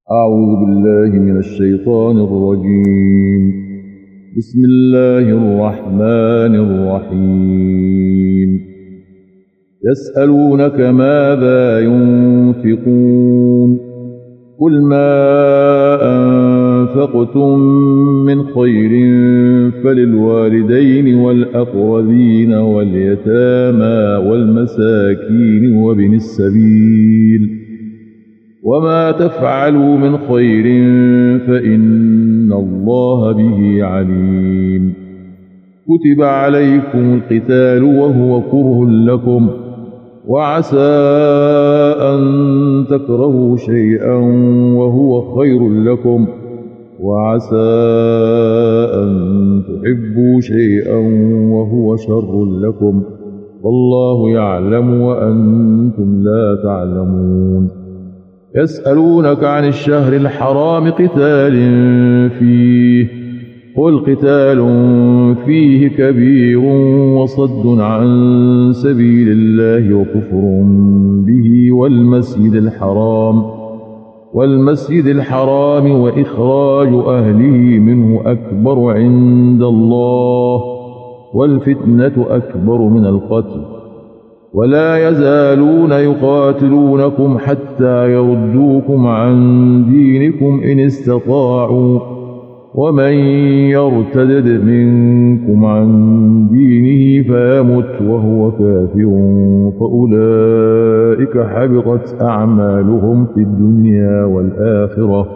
أعوذ بالله من الشيطان الرجيم. بسم الله الرحمن الرحيم. يسألونك ماذا ينفقون قل ما أنفقتم من خير فللوالدين والأقربين واليتامى والمساكين وابن السبيل وما تفعلوا من خير فإن الله به عليم. كتب عليكم القتال وهو كره لكم وعسى أن تكرهوا شيئا وهو خير لكم وعسى أن تحبوا شيئا وهو شر لكم والله يعلم وأنتم لا تعلمون. يسألونك عن الشهر الحرام قتال فيه قل قتال فيه كبير وصد عن سبيل الله وكفر به والمسجد الحرام وإخراج أهله منه أكبر عند الله والفتنة أكبر من القتل ولا يزالون يقاتلونكم حتى يردوكم عن دينكم إن استطاعوا ومن يرتد منكم عن دينه فيمت وهو كافر فأولئك حبطت أعمالهم في الدنيا والآخرة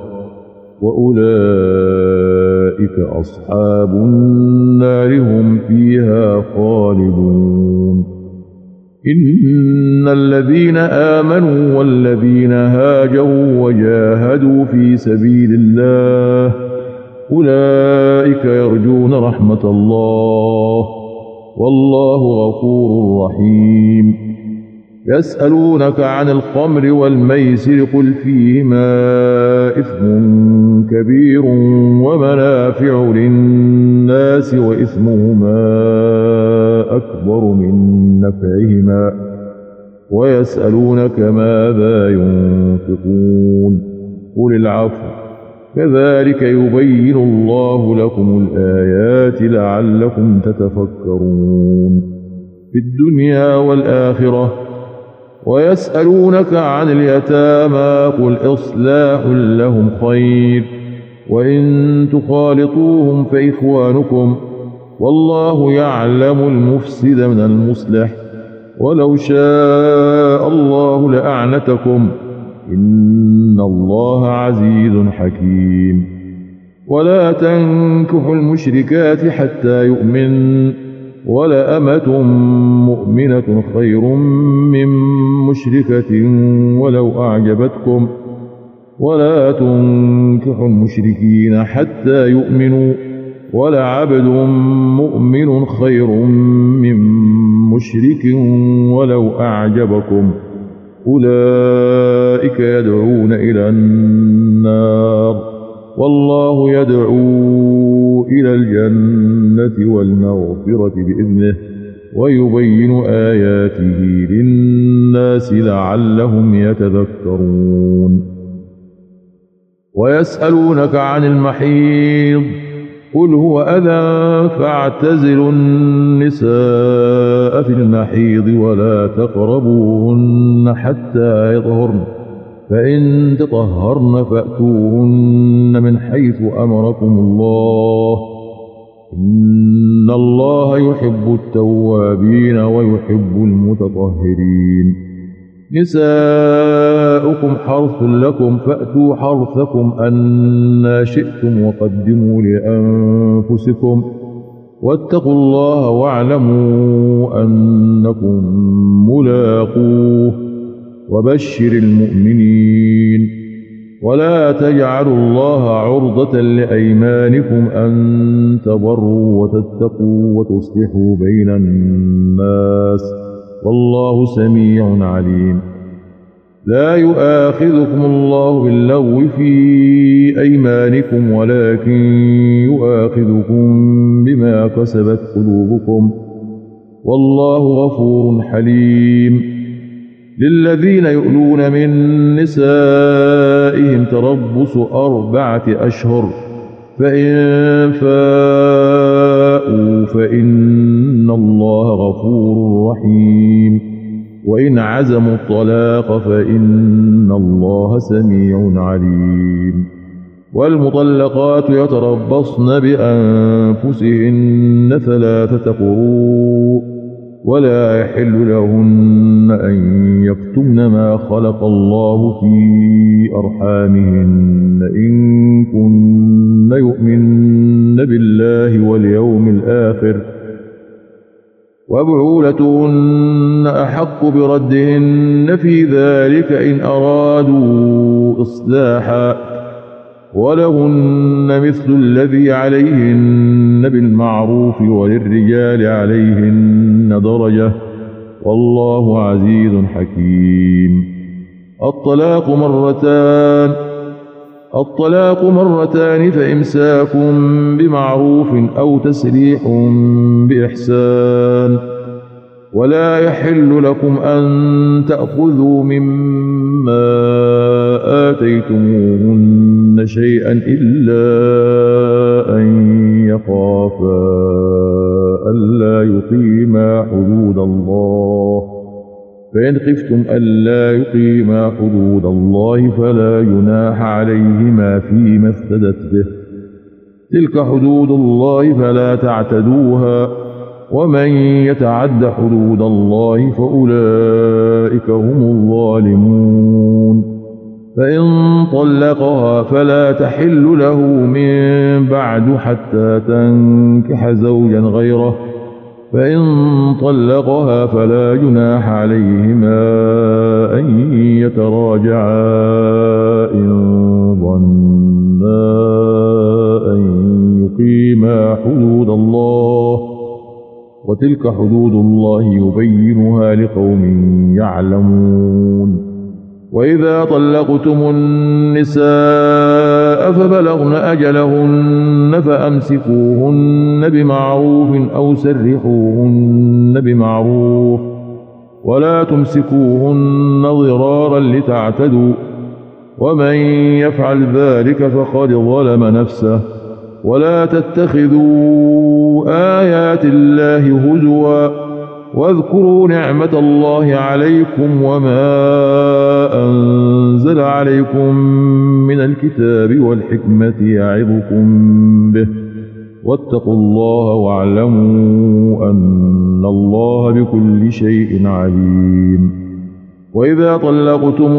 وأولئك أصحاب النار هم فيها خالدون. إن الذين آمنوا والذين هاجروا وجاهدوا في سبيل الله أولئك يرجون رحمة الله والله غفور رحيم. يسألونك عن الخمر والميسر قل فيهما إثم كبير ومنافع للناس وإثمهما أكبر من نفعهما ويسألونك ماذا ينفقون قل العفو كذلك يبين الله لكم الآيات لعلكم تتفكرون في الدنيا والآخرة. ويسألونك عن اليتامى قل إصلاح لهم خير وإن تخالطوهم فإخوانكم والله يعلم المفسد من المصلح ولو شاء الله لأعنتكم إن الله عزيز حكيم. ولا تنكحوا المشركات حتى يؤمن ولأمة مؤمنة خير من مشركة ولو أعجبتكم ولا تنكحوا المشركين حتى يؤمنوا ولعبد مؤمن خير من مشرك ولو أعجبكم أولئك يدعون إلى النار والله يدعو إلى الجنة والمغفرة بإذنه ويبين آياته للناس لعلهم يتذكرون. ويسألونك عن المحيض قل هو أذى فاعتزلوا النساء في المحيض ولا تقربوهن حتى يطهرن فإن تطهرن فأتوهن من حيث أمركم الله إن الله يحب التوابين ويحب المتطهرين. نساؤكم حرث لكم فأتوا حرثكم أنى شئتم وقدموا لأنفسكم واتقوا الله واعلموا أنكم ملاقوه وبشر المؤمنين. ولا تجعلوا الله عرضة لأيمانكم أن تبروا وتتقوا وتصلحوا بين الناس والله سميع عليم. لا يؤاخذكم الله باللغو في أيمانكم ولكن يؤاخذكم بما كسبت قلوبكم والله غفور حليم. للذين يؤلون من نسائهم تربص 4 أشهر فإن فاءوا فإن الله غفور رحيم وإن عزموا الطلاق فإن الله سميع عليم والمطلقات يتربصن بأنفسهن 3 قروء ولا يحل لهن أن يكتمن ما خلق الله في أرحامهن إن كن يؤمن بالله واليوم الآخر وبعولتهن أحق بردهن في ذلك إن أرادوا إصلاحا ولهن مثل الذي عليهن بالمعروف وللرجال عليهن درجة والله عزيز حكيم. الطلاق مرتان فإمساك بمعروف أو تسريح بإحسان ولا يحل لكم أن تأخذوا مما آتيتموهن شيئا إلا أن يخافا ألا يقيما حدود الله فإن خفتم ألا يقيما حدود الله فلا جناح عليهما فيما افتدت به تلك حدود الله فلا تعتدوها ومن يتعد حدود الله فأولئك هم الظالمون. فإن طلقها فلا تحل له من بعد حتى تنكح زوجا غيره فإن طلقها فلا جناح عليهما أن يتراجعا إن ظنا أن يقيما حدود الله وتلك حدود الله يبينها لقوم يعلمون. وإذا طلقتم النساء فبلغن أجلهن فأمسكوهن بمعروف أو سرحوهن بمعروف ولا تمسكوهن ضرارا لتعتدوا ومن يفعل ذلك فقد ظلم نفسه ولا تتخذوا آيات الله هزوا واذكروا نعمة الله عليكم وما أنزل عليكم من الكتاب والحكمة يعظكم به واتقوا الله واعلموا أن الله بكل شيء عليم. وإذا طلقتم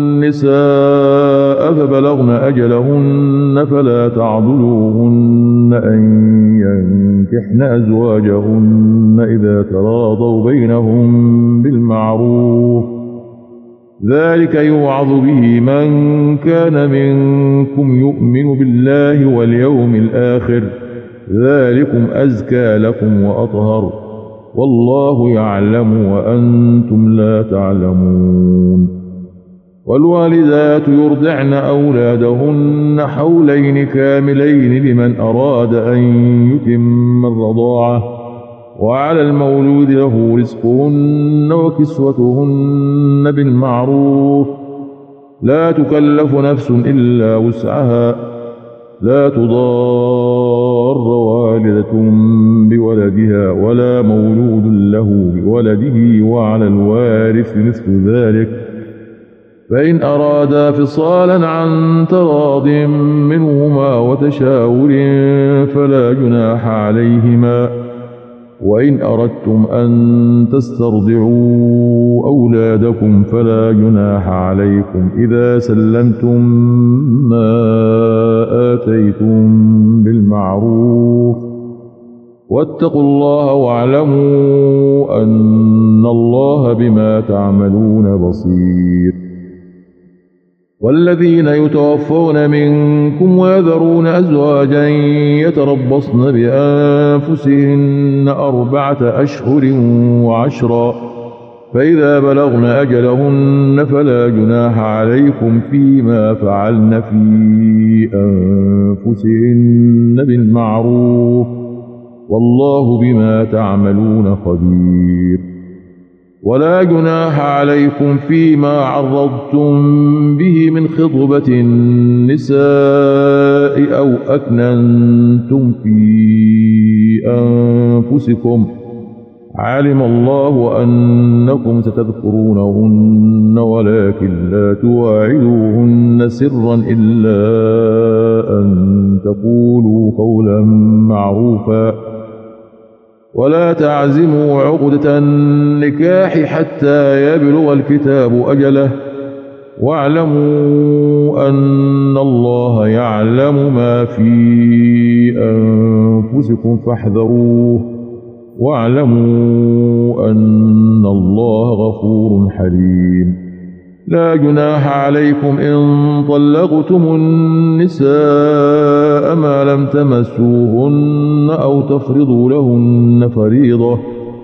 النساء فبلغن أجلهن فلا تعضلوهن أن ينكحن أزواجهن إذا تراضوا بينهم بالمعروف ذلك يوعظ به من كان منكم يؤمن بالله واليوم الآخر ذلكم أزكى لكم وأطهر والله يعلم وأنتم لا تعلمون. والوالدات يرضعن أولادهن حولين كاملين لمن أراد أن يتم الرضاعة وعلى المولود له رزقهن وكسوتهن بالمعروف لا تكلف نفس إلا وسعها لا تضار والدة بولدها ولا مولود له بولده وعلى الوارث مثل ذلك فإن أرادا فصالا عن تراض منهما وتشاور فلا جناح عليهما وإن أردتم أن تسترضعوا أولادكم فلا جناح عليكم إذا سلمتم ما آتيتم بالمعروف واتقوا الله واعلموا أن الله بما تعملون بصير. والذين يتوفون منكم ويذرون أزواجا يتربصن بأنفسهن 4 أشهر و10 فإذا بلغن أجلهن فلا جناح عليكم فيما فعلن في أنفسهن بالمعروف والله بما تعملون خبير. ولا جناح عليكم فيما عرضتم به من خطبة النساء أو أكننتم في أنفسكم علم الله أنكم ستذكرونهن ولكن لا تواعدوهن سرا إلا أن تقولوا قولا معروفا ولا تعزموا عقدة النكاح حتى يبلغ الكتاب أجله واعلموا أن الله يعلم ما في أنفسكم فاحذروه واعلموا أن الله غفور حليم لا جناح عليكم إن طلقتم النساء ما لم تمسوهن أو تفرضوا لهن فريضة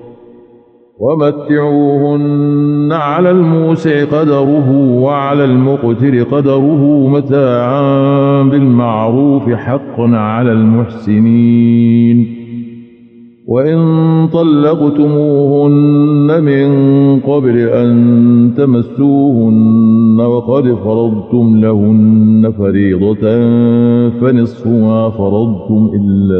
ومتعوهن على الموسع قدره وعلى المقتر قدره متاعا بالمعروف حقا على المحسنين وإن طلقتموهن من قبل أن تمسوهن وقد فرضتم لهن فريضة فنصف ما فرضتم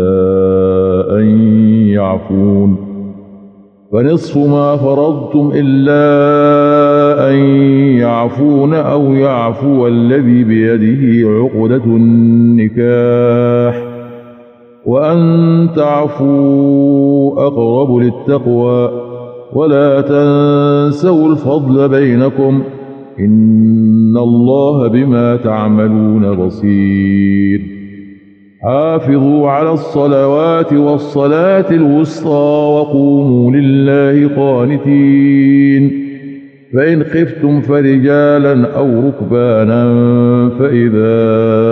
إلا أن يعفون أو يعفو الذي بيده عقدة النكاح وأن تعفوا أقرب للتقوى ولا تنسوا الفضل بينكم إن الله بما تعملون بصير حافظوا على الصلوات والصلاة الوسطى وقوموا لله قانتين فإن خفتم فرجالا أو ركبانا فإذا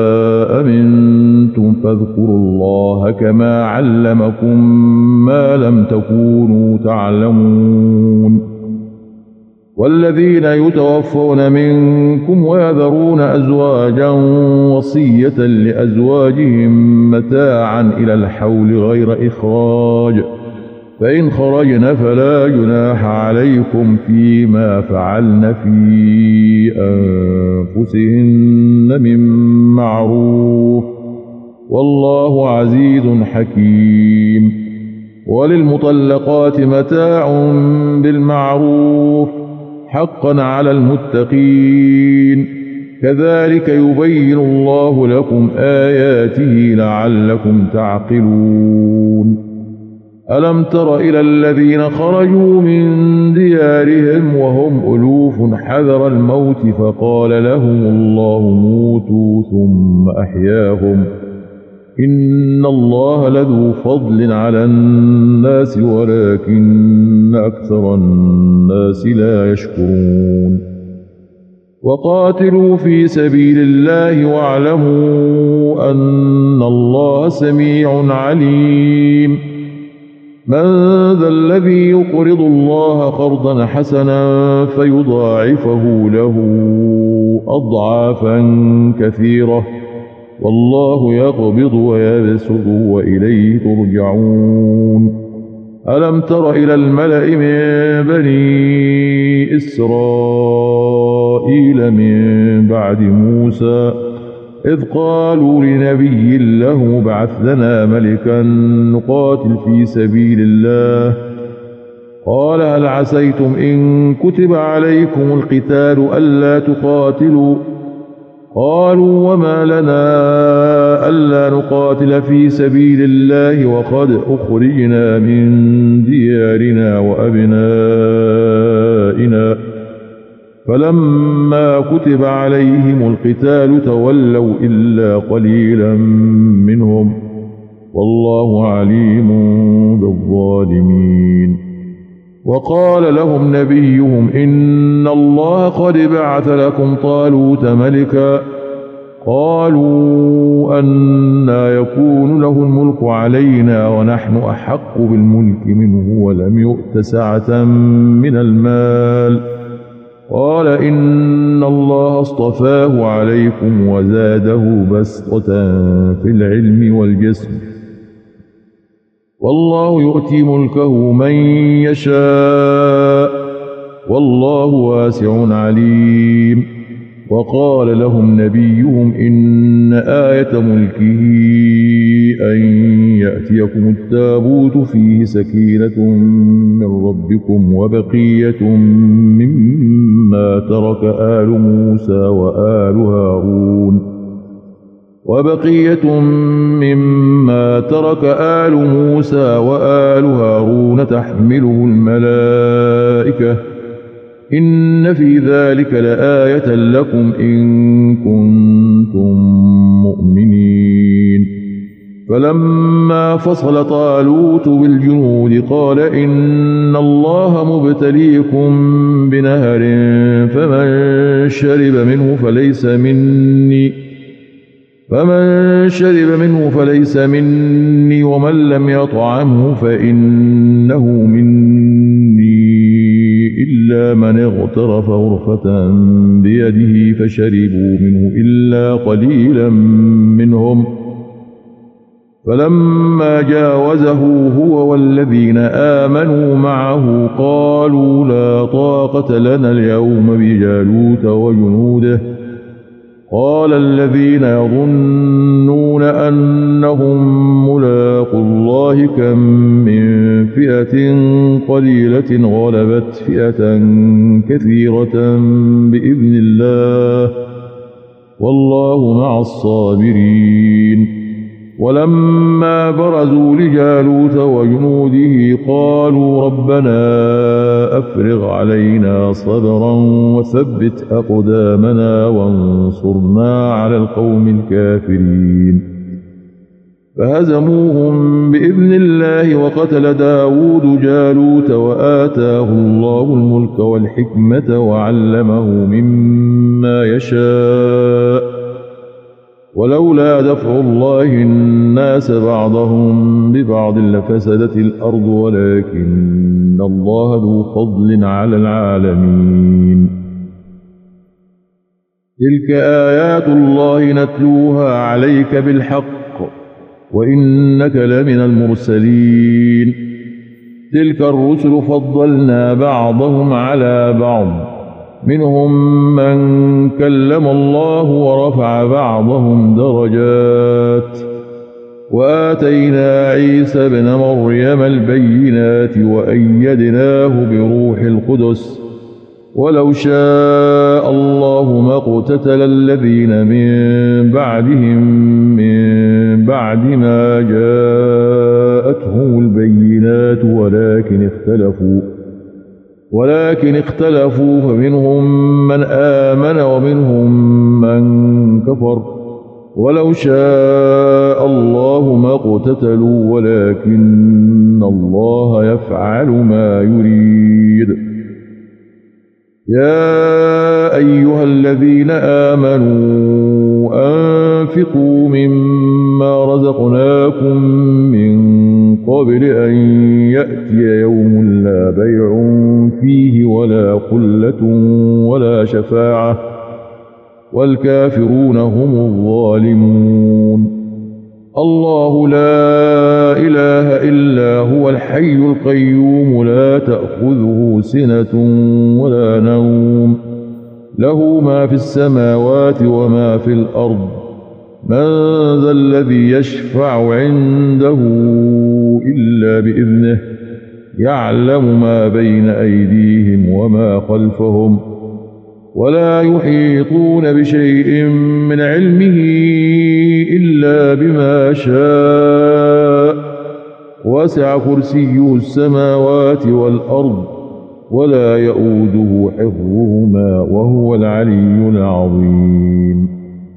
أمنتم فاذكروا الله كما علمكم ما لم تكونوا تعلمون والذين يتوفون منكم ويذرون أزواجا وصية لأزواجهم متاعا إلى الحول غير إخراج فإن خرجن فلا جناح عليكم فيما فعلن في أنفسهن من معروف والله عزيز حكيم وللمطلقات متاع بالمعروف حقا على المتقين كذلك يبين الله لكم آياته لعلكم تعقلون ألم تر إلى الذين خرجوا من ديارهم وهم ألوف حذر الموت فقال لهم الله موتوا ثم أحياهم إن الله لذو فضل على الناس ولكن أكثر الناس لا يشكرون وقاتلوا في سبيل الله واعلموا أن الله سميع عليم من ذا الذي يقرض الله قرضا حسنا فيضاعفه له أضعافا كثيرة والله يقبض ويبسط وإليه ترجعون ألم تر إلى الملأ من بني إسرائيل من بعد موسى إذ قالوا لنبي له ابعث لنا ملكا نقاتل في سبيل الله قال هل عسيتم إن كتب عليكم القتال ألا تقاتلوا قالوا وما لنا ألا نقاتل في سبيل الله وقد أخرجنا من ديارنا وأبنائنا فلما كتب عليهم القتال تولوا إلا قليلا منهم والله عليم بالظالمين وقال لهم نبيهم إن الله قد بعث لكم طالوت ملكا قالوا أنى يكون له الملك علينا ونحن أحق بالملك منه ولم يؤت سعة من المال قال إن الله اصطفاه عليكم وزاده بسطة في العلم والجسم والله يؤتي ملكه من يشاء والله واسع عليم. وقال لهم نبيهم إن آية ملكه أن يأتيكم التابوت فيه سكينة من ربكم وبقية مما ترك آل موسى وآل هارون تحمله الملائكة إن في ذلك لآية لكم إن كنتم مؤمنين. فلما فصل طالوت بالجنود قال إن الله مبتليكم بنهر فمن شرب منه فليس مني ومن لم يطعمه فإنه مني إلا من اغترف غرفة بيده فشربوا منه إلا قليلا منهم. فلما جاوزه هو والذين آمنوا معه قالوا لا طاقة لنا اليوم بجالوت وجنوده. قال الذين يظنون أنهم ملاقو الله كم من فئة قليلة غلبت فئة كثيرة بإذن الله والله مع الصابرين. ولما برزوا لجالوت وجنوده قالوا ربنا أفرغ علينا صبرا وثبت أقدامنا وانصرنا على القوم الكافرين. فهزموهم بإذن الله وقتل داود جالوت وآتاه الله الملك والحكمة وعلمه مما يشاء ولولا دفع الله الناس بعضهم ببعض لفسدت الأرض ولكن الله ذو فضل على العالمين. تلك آيات الله نتلوها عليك بالحق وإنك لمن المرسلين. تلك الرسل فضلنا بعضهم على بعض منهم من كلم الله ورفع بعضهم درجات وآتينا عيسى ابن مريم البينات وأيدناه بروح القدس ولو شاء الله ما اقتتل الذين من بعدهم من بعد ما جاءتهم البينات ولكن اختلفوا فمنهم من آمن ومنهم من كفر ولو شاء الله ما اقتتلوا ولكن الله يفعل ما يريد. يا أيها الذين آمنوا أنفقوا مما رزقناكم من قبل أن يأتي يوم لا بيع فيه ولا خلة ولا شفاعة والكافرون هم الظالمون. الله لا إله إلا هو الحي القيوم لا تأخذه سنة ولا نوم له ما في السماوات وما في الأرض من ذا الذي يشفع عنده إلا بإذنه يعلم ما بين أيديهم وما خلفهم ولا يحيطون بشيء من علمه إلا بما شاء وسع كرسيه السماوات والأرض ولا يؤوده حفظهما وهو العلي العظيم.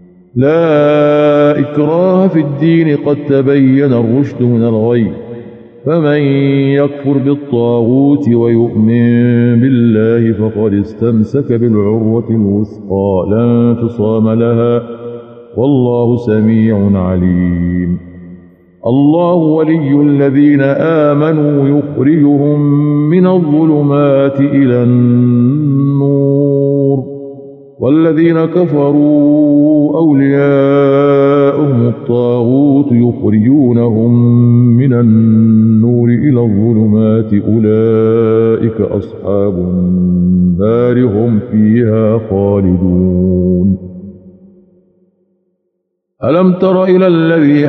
لا إكراه في الدين قد تبين الرشد من الغي فمن يكفر بالطاغوت ويؤمن بالله فقد استمسك بالعروة الوثقى لا انفصام لها والله سميع عليم. الله ولي الذين آمنوا يخرجهم من الظلمات إلى النور والذين كفروا أولياؤهم الطاغوت يخرجونهم من النور إلى الظلمات أولئك أصحاب النار فيها خالدون. ألم تر إلى الذي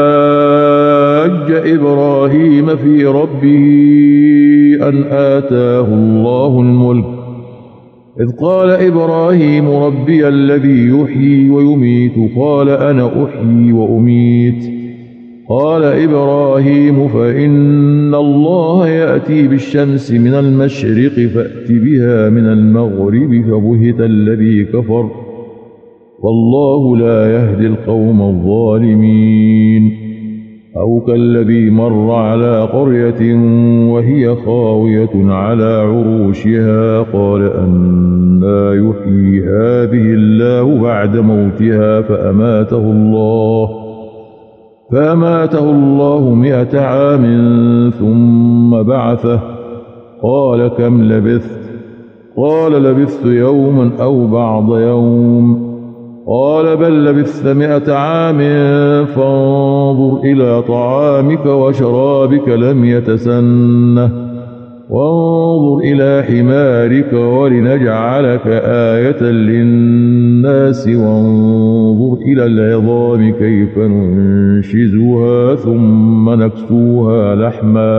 حاج إبراهيم في ربه أن آتاه الله الملك إذ قال إبراهيم ربي الذي يحيي ويميت قال أنا أحيي وأميت قال إبراهيم فإن الله يأتي بالشمس من المشرق فأت بها من المغرب فبهت الذي كفر والله لا يهدي القوم الظالمين. أو كالذي مر على قرية وهي خاوية على عروشها قال أنى يحيي هذه الله بعد موتها فأماته الله 100 عام ثم بعثه قال كم لبثت قال لبثت يوما أو بعض يوم قال بل لبثت 100 عام فانظر إلى طعامك وشرابك لم يتسنه وانظر إلى حمارك ولنجعلك آية للناس وانظر إلى العظام كيف ننشزها ثم نكسوها لحما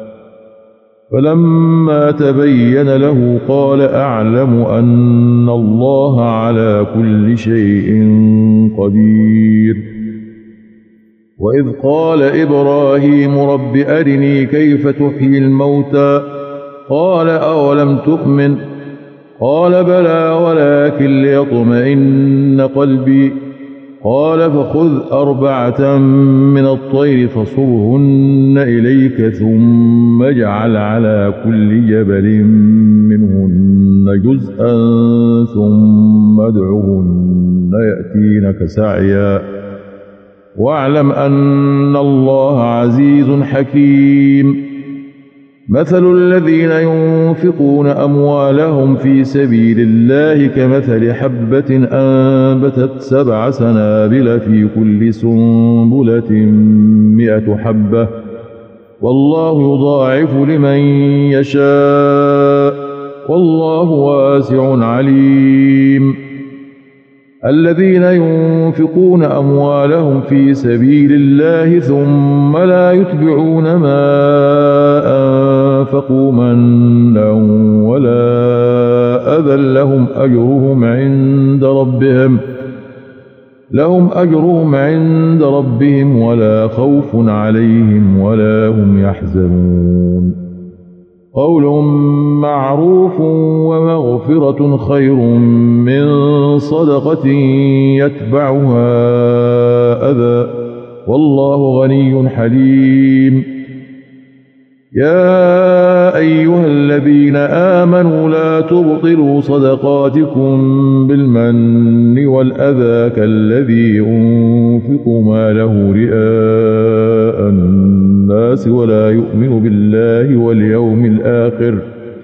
فلما تبين له قال أعلم أن الله على كل شيء قدير. وإذ قال إبراهيم رب أرني كيف تحيي الموتى قال أولم تؤمن قال بلى ولكن ليطمئن قلبي قال فخذ 4 من الطير فصرهن إليك ثم اجعل على كل جبل منهن جزءا ثم ادعهن يأتينك سعيا واعلم أن الله عزيز حكيم. مثل الذين ينفقون أموالهم في سبيل الله كمثل حبة أنبتت 7 سنابل في كل سنبلة 100 حبة والله يضاعف لمن يشاء والله واسع عليم. الذين ينفقون أموالهم في سبيل الله ثم لا يتبعون ما أنفقوا منا ولا أذى لهم أجرهم عند ربهم ولا خوف عليهم ولا هم يحزنون. قول معروف ومغفرة خير من صدقة يتبعها أذى والله غني حليم. يا أيها الذين آمنوا لا تبطلوا صدقاتكم بالمن والأذى كالذي ينفق ماله رئاء الناس ولا يؤمن بالله واليوم الآخر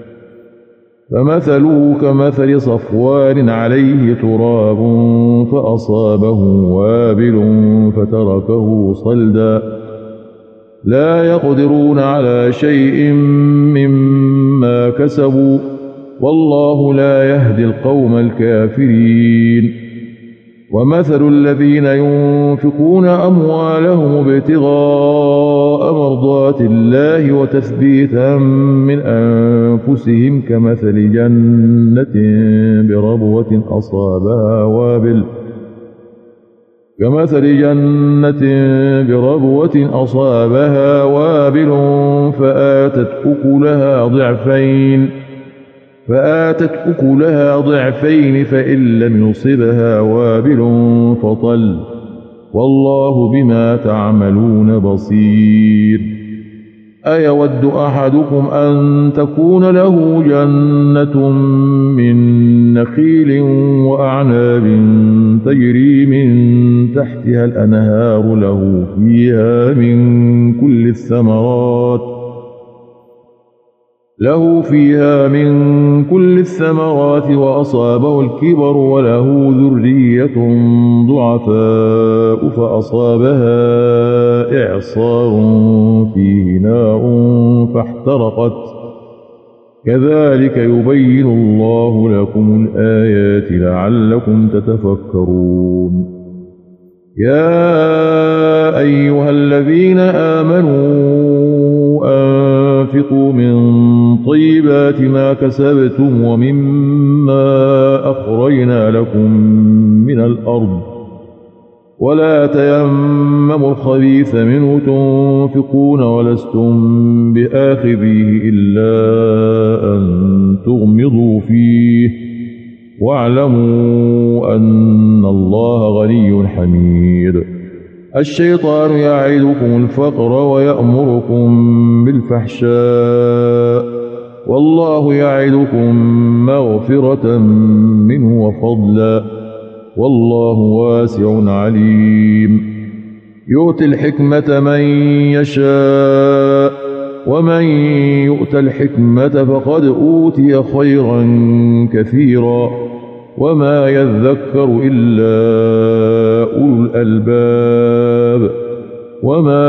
فمثله كمثل صفوان عليه تراب فأصابه وابل فتركه صلدا لا يقدرون على شيء مما كسبوا والله لا يهدي القوم الكافرين. ومثل الذين ينفقون أموالهم ابتغاء مرضات الله وتثبيتا من أنفسهم كمثل جنة بربوة أصابها وابل فآتت أكلها ضعفين فإن لم يصبها وابل فطل والله بما تعملون بصير. أيود أحدكم أن تكون له جنة من نخيل وأعناب تجري من تحتها الأنهار له فيها من كل الثمرات وأصابه الكبر وله ذرية ضعفاء فأصابها إعصار فيه نار كذلك يبين الله لكم الآيات لعلكم تتفكرون يا أيها الذين آمنوا أنفقوا من طيبات ما كسبتم ومما أخرجنا لكم من الأرض ولا تيمموا الخبيث منه تنفقون ولستم بآخذيه إلا أن تغمضوا فيه واعلموا أن الله غني حميد الشيطان يعدكم الفقر ويأمركم بالفحشاء والله يعدكم مغفرة منه وفضلا والله واسع عليم يؤتي الحكمة من يشاء ومن يؤت الحكمة فقد أوتي خيرا كثيرا وما يذكر إلا أولو الألباب وما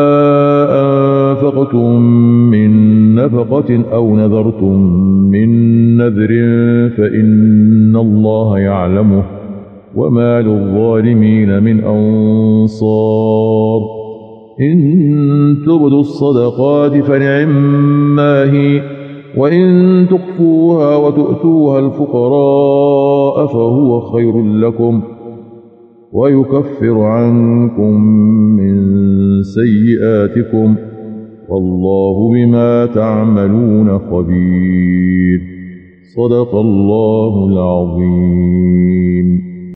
أنفقتم من نفقة أو نذرتم من نذر فإن الله يعلمه وما للظالمين من أنصار إن تبدوا الصدقات فنعما هي وإن تخفوها وتؤتوها الفقراء فهو خير لكم ويكفر عنكم من سيئاتكم والله بما تعملون خبير صدق الله العظيم.